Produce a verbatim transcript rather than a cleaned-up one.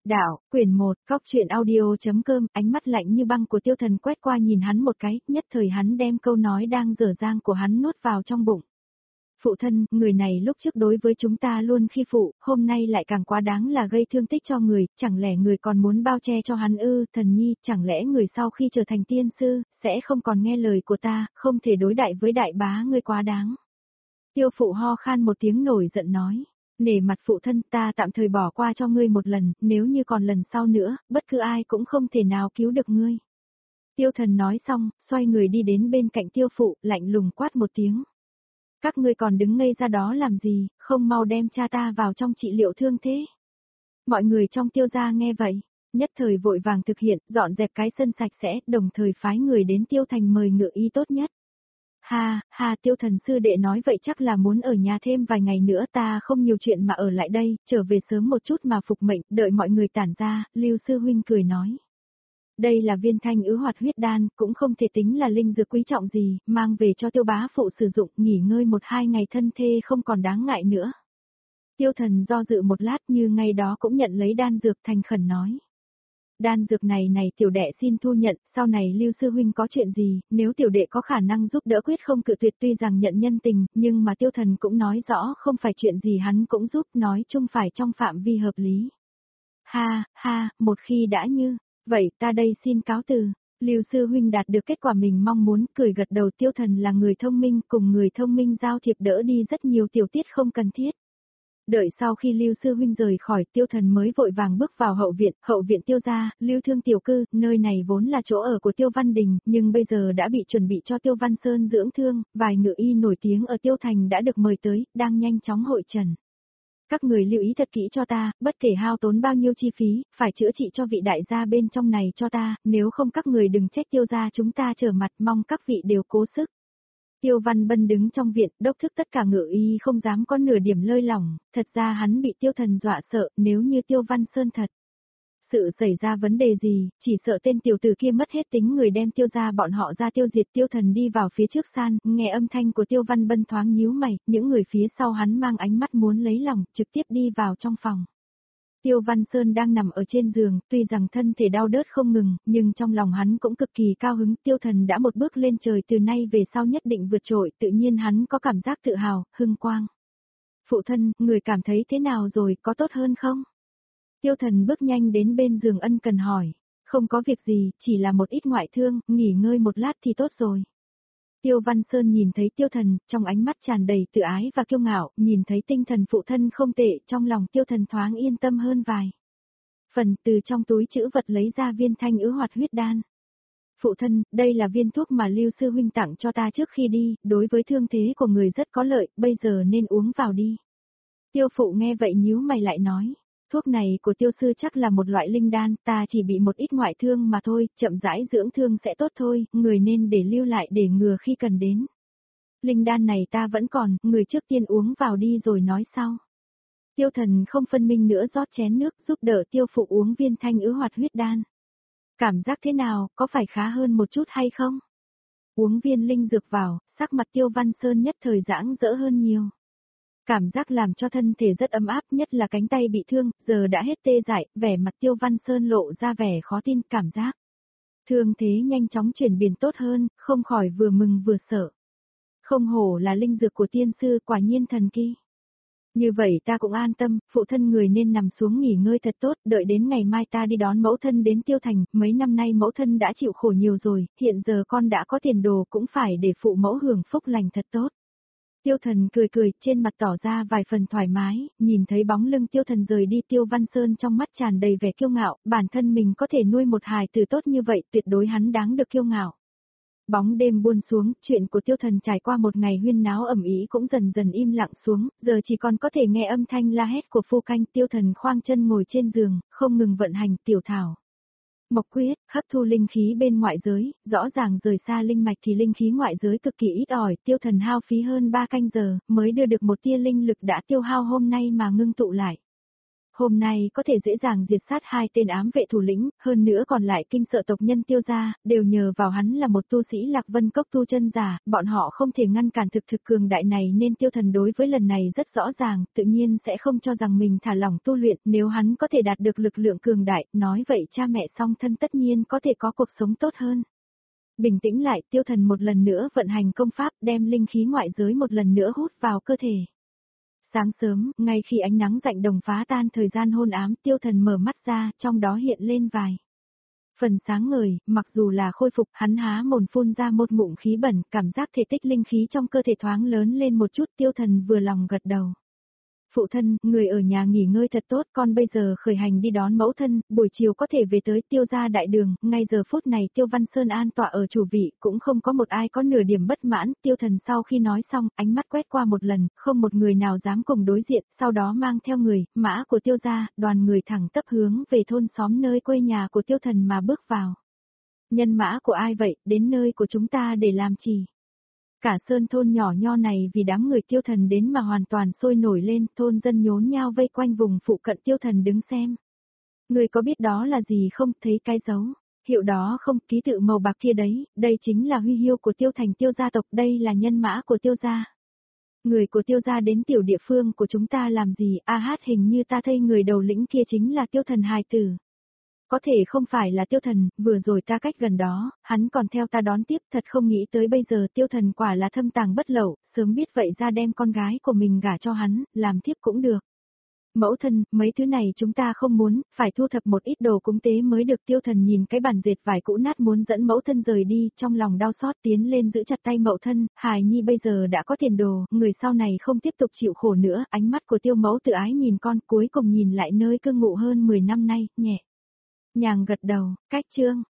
Đạo, quyển một, góc truyện audio.com, ánh mắt lạnh như băng của Tiêu Thần quét qua nhìn hắn một cái, nhất thời hắn đem câu nói đang dở dang của hắn nuốt vào trong bụng. Phụ thân, người này lúc trước đối với chúng ta luôn khi phụ, hôm nay lại càng quá đáng là gây thương tích cho người, chẳng lẽ người còn muốn bao che cho hắn ư, Thần nhi, chẳng lẽ người sau khi trở thành tiên sư, sẽ không còn nghe lời của ta, không thể đối đại với đại bá ngươi quá đáng. Tiêu phụ ho khan một tiếng nổi giận nói. Nể mặt phụ thân, ta tạm thời bỏ qua cho ngươi một lần, nếu như còn lần sau nữa, bất cứ ai cũng không thể nào cứu được ngươi. Tiêu Thần nói xong, xoay người đi đến bên cạnh tiêu phụ, lạnh lùng quát một tiếng. Các ngươi còn đứng ngây ra đó làm gì, không mau đem cha ta vào trong trị liệu thương thế. Mọi người trong tiêu gia nghe vậy, nhất thời vội vàng thực hiện, dọn dẹp cái sân sạch sẽ, đồng thời phái người đến Tiêu Thành mời ngự y tốt nhất. Ha, ha, Tiêu Thần sư đệ nói vậy chắc là muốn ở nhà thêm vài ngày nữa, ta không nhiều chuyện mà ở lại đây, trở về sớm một chút mà phục mệnh, đợi mọi người tản ra, Lưu sư huynh cười nói. Đây là viên thanh ứ hoạt huyết đan, cũng không thể tính là linh dược quý trọng gì, mang về cho Tiêu bá phụ sử dụng, nghỉ ngơi một hai ngày thân thê không còn đáng ngại nữa. Tiêu Thần do dự một lát như ngay đó cũng nhận lấy đan dược, thành khẩn nói. Đan dược này này tiểu đệ xin thu nhận, sau này Lưu sư huynh có chuyện gì, nếu tiểu đệ có khả năng giúp đỡ quyết không cự tuyệt, tuy rằng nhận nhân tình, nhưng mà Tiêu Thần cũng nói rõ không phải chuyện gì hắn cũng giúp, nói chung phải trong phạm vi hợp lý. Ha, ha, một khi đã như, vậy ta đây xin cáo từ. Lưu sư huynh đạt được kết quả mình mong muốn, cười gật đầu. Tiêu Thần là người thông minh, cùng người thông minh giao thiệp đỡ đi rất nhiều tiểu tiết không cần thiết. Đợi sau khi Lưu sư huynh rời khỏi, Tiêu Thần mới vội vàng bước vào hậu viện, hậu viện Tiêu gia, Lưu Thương tiểu cư, nơi này vốn là chỗ ở của Tiêu Văn Đình, nhưng bây giờ đã bị chuẩn bị cho Tiêu Văn Sơn dưỡng thương, vài ngự y nổi tiếng ở Tiêu Thành đã được mời tới, đang nhanh chóng hội trần. Các người lưu ý thật kỹ cho ta, bất kể hao tốn bao nhiêu chi phí, phải chữa trị cho vị đại gia bên trong này cho ta, nếu không các người đừng trách Tiêu gia chúng ta trở mặt, mong các vị đều cố sức. Tiêu Văn Bân đứng trong viện, đốc thức tất cả ngự y không dám có nửa điểm lơi lỏng, thật ra hắn bị Tiêu Thần dọa sợ, nếu như Tiêu Văn Sơn thật sự xảy ra vấn đề gì, chỉ sợ tên tiểu tử kia mất hết tính người đem Tiêu gia bọn họ ra tiêu diệt. Tiêu Thần đi vào phía trước san, nghe âm thanh của Tiêu Văn Bân thoáng nhíu mày, những người phía sau hắn mang ánh mắt muốn lấy lòng, trực tiếp đi vào trong phòng. Tiêu Văn Sơn đang nằm ở trên giường, tuy rằng thân thể đau đớt không ngừng, nhưng trong lòng hắn cũng cực kỳ cao hứng. Tiêu Thần đã một bước lên trời, từ nay về sau nhất định vượt trội, tự nhiên hắn có cảm giác tự hào, hưng quang. Phụ thân, người cảm thấy thế nào rồi, có tốt hơn không? Tiêu Thần bước nhanh đến bên giường ân cần hỏi. Không có việc gì, chỉ là một ít ngoại thương, nghỉ ngơi một lát thì tốt rồi. Tiêu Văn Sơn nhìn thấy Tiêu Thần, trong ánh mắt tràn đầy tự ái và kiêu ngạo, nhìn thấy tinh thần phụ thân không tệ, trong lòng Tiêu Thần thoáng yên tâm hơn vài phần. Từ trong túi trữ vật lấy ra viên thanh ứ hoạt huyết đan. Phụ thân, đây là viên thuốc mà Lưu sư huynh tặng cho ta trước khi đi, đối với thương thế của người rất có lợi, bây giờ nên uống vào đi. Tiêu phụ nghe vậy nhíu mày lại nói. Thuốc này của Tiêu sư chắc là một loại linh đan, ta chỉ bị một ít ngoại thương mà thôi, chậm rãi dưỡng thương sẽ tốt thôi, người nên để lưu lại để ngừa khi cần đến. Linh đan này ta vẫn còn, người trước tiên uống vào đi rồi nói sau. Tiêu Thần không phân minh nữa rót chén nước giúp đỡ tiêu phụ uống viên thanh ứ hoạt huyết đan. Cảm giác thế nào, có phải khá hơn một chút hay không? Uống viên linh dược vào, sắc mặt Tiêu Văn Sơn nhất thời giãng rỡ hơn nhiều. Cảm giác làm cho thân thể rất ấm áp, nhất là cánh tay bị thương, giờ đã hết tê dại, vẻ mặt Tiêu Văn Sơn lộ ra vẻ khó tin, cảm giác thương thế nhanh chóng chuyển biến tốt hơn, không khỏi vừa mừng vừa sợ. Không hổ là linh dược của tiên sư, quả nhiên thần kỳ. Như vậy ta cũng an tâm, phụ thân người nên nằm xuống nghỉ ngơi thật tốt, đợi đến ngày mai ta đi đón mẫu thân đến Tiêu Thành, mấy năm nay mẫu thân đã chịu khổ nhiều rồi, hiện giờ con đã có tiền đồ cũng phải để phụ mẫu hưởng phúc lành thật tốt. Tiêu Thần cười cười, trên mặt tỏ ra vài phần thoải mái, nhìn thấy bóng lưng Tiêu Thần rời đi, Tiêu Văn Sơn trong mắt tràn đầy vẻ kiêu ngạo, bản thân mình có thể nuôi một hài tử tốt như vậy, tuyệt đối hắn đáng được kiêu ngạo. Bóng đêm buông xuống, chuyện của Tiêu Thần trải qua một ngày huyên náo ầm ĩ cũng dần dần im lặng xuống, giờ chỉ còn có thể nghe âm thanh la hét của phu canh. Tiêu Thần khoang chân ngồi trên giường, không ngừng vận hành tiểu thảo mộc quyết, hấp thu linh khí bên ngoại giới, rõ ràng rời xa linh mạch thì linh khí ngoại giới cực kỳ ít ỏi. Tiêu Thần hao phí hơn ba canh giờ, mới đưa được một tia linh lực đã tiêu hao hôm nay mà ngưng tụ lại. hôm nay có thể dễ dàng diệt sát hai tên ám vệ thủ lĩnh, hơn nữa còn lại kinh sợ tộc nhân Tiêu gia, đều nhờ vào hắn là một tu sĩ Lạc Vân Cốc tu chân giả, bọn họ không thể ngăn cản thực thực cường đại này nên Tiêu Thần đối với lần này rất rõ ràng, tự nhiên sẽ không cho rằng mình thả lỏng tu luyện, nếu hắn có thể đạt được lực lượng cường đại, nói vậy cha mẹ song thân tất nhiên có thể có cuộc sống tốt hơn. Bình tĩnh lại, Tiêu Thần một lần nữa vận hành công pháp, đem linh khí ngoại giới một lần nữa hút vào cơ thể. Sáng sớm, ngay khi ánh nắng rạng đồng phá tan thời gian hôn ám, Tiêu Thần mở mắt ra, trong đó hiện lên vài phần sáng ngời, mặc dù là khôi phục, hắn há mồm phun ra một ngụm khí bẩn, cảm giác thể tích linh khí trong cơ thể thoáng lớn lên một chút, Tiêu Thần vừa lòng gật đầu. Phụ thân, người ở nhà nghỉ ngơi thật tốt, con bây giờ khởi hành đi đón mẫu thân, buổi chiều có thể về tới Tiêu gia đại đường, ngay giờ phút này Tiêu Văn Sơn an tọa ở chủ vị, cũng không có một ai có nửa điểm bất mãn, Tiêu Thần sau khi nói xong, ánh mắt quét qua một lần, không một người nào dám cùng đối diện, sau đó mang theo người, mã của Tiêu gia, đoàn người thẳng tắp hướng về thôn xóm nơi quê nhà của Tiêu Thần mà bước vào. Nhân mã của ai vậy, đến nơi của chúng ta để làm gì? Cả sơn thôn nhỏ nho này vì đám người Tiêu Thần đến mà hoàn toàn sôi nổi lên, thôn dân nhốn nhao vây quanh vùng phụ cận Tiêu Thần đứng xem. Người có biết đó là gì không, thấy cái dấu, hiệu đó không, ký tự màu bạc kia đấy, đây chính là huy hiệu của Tiêu Thành Tiêu gia tộc, đây là nhân mã của Tiêu gia. Người của Tiêu gia đến tiểu địa phương của chúng ta làm gì, a hát hình như ta thấy người đầu lĩnh kia chính là Tiêu Thần hài tử. Có thể không phải là Tiêu Thần, vừa rồi ta cách gần đó, hắn còn theo ta đón tiếp, thật không nghĩ tới bây giờ Tiêu Thần quả là thâm tàng bất lậu, sớm biết vậy ra đem con gái của mình gả cho hắn, làm thiếp cũng được. Mẫu thân, mấy thứ này chúng ta không muốn, phải thu thập một ít đồ cúng tế mới được. Tiêu Thần nhìn cái bàn dệt vải cũ nát muốn dẫn mẫu thân rời đi, trong lòng đau xót tiến lên giữ chặt tay mẫu thân, hài nhi bây giờ đã có tiền đồ, người sau này không tiếp tục chịu khổ nữa, ánh mắt của Tiêu mẫu tự ái nhìn con, cuối cùng nhìn lại nơi cư ngụ hơn mười năm nay, nhẹ nhàng gật đầu, cách chương.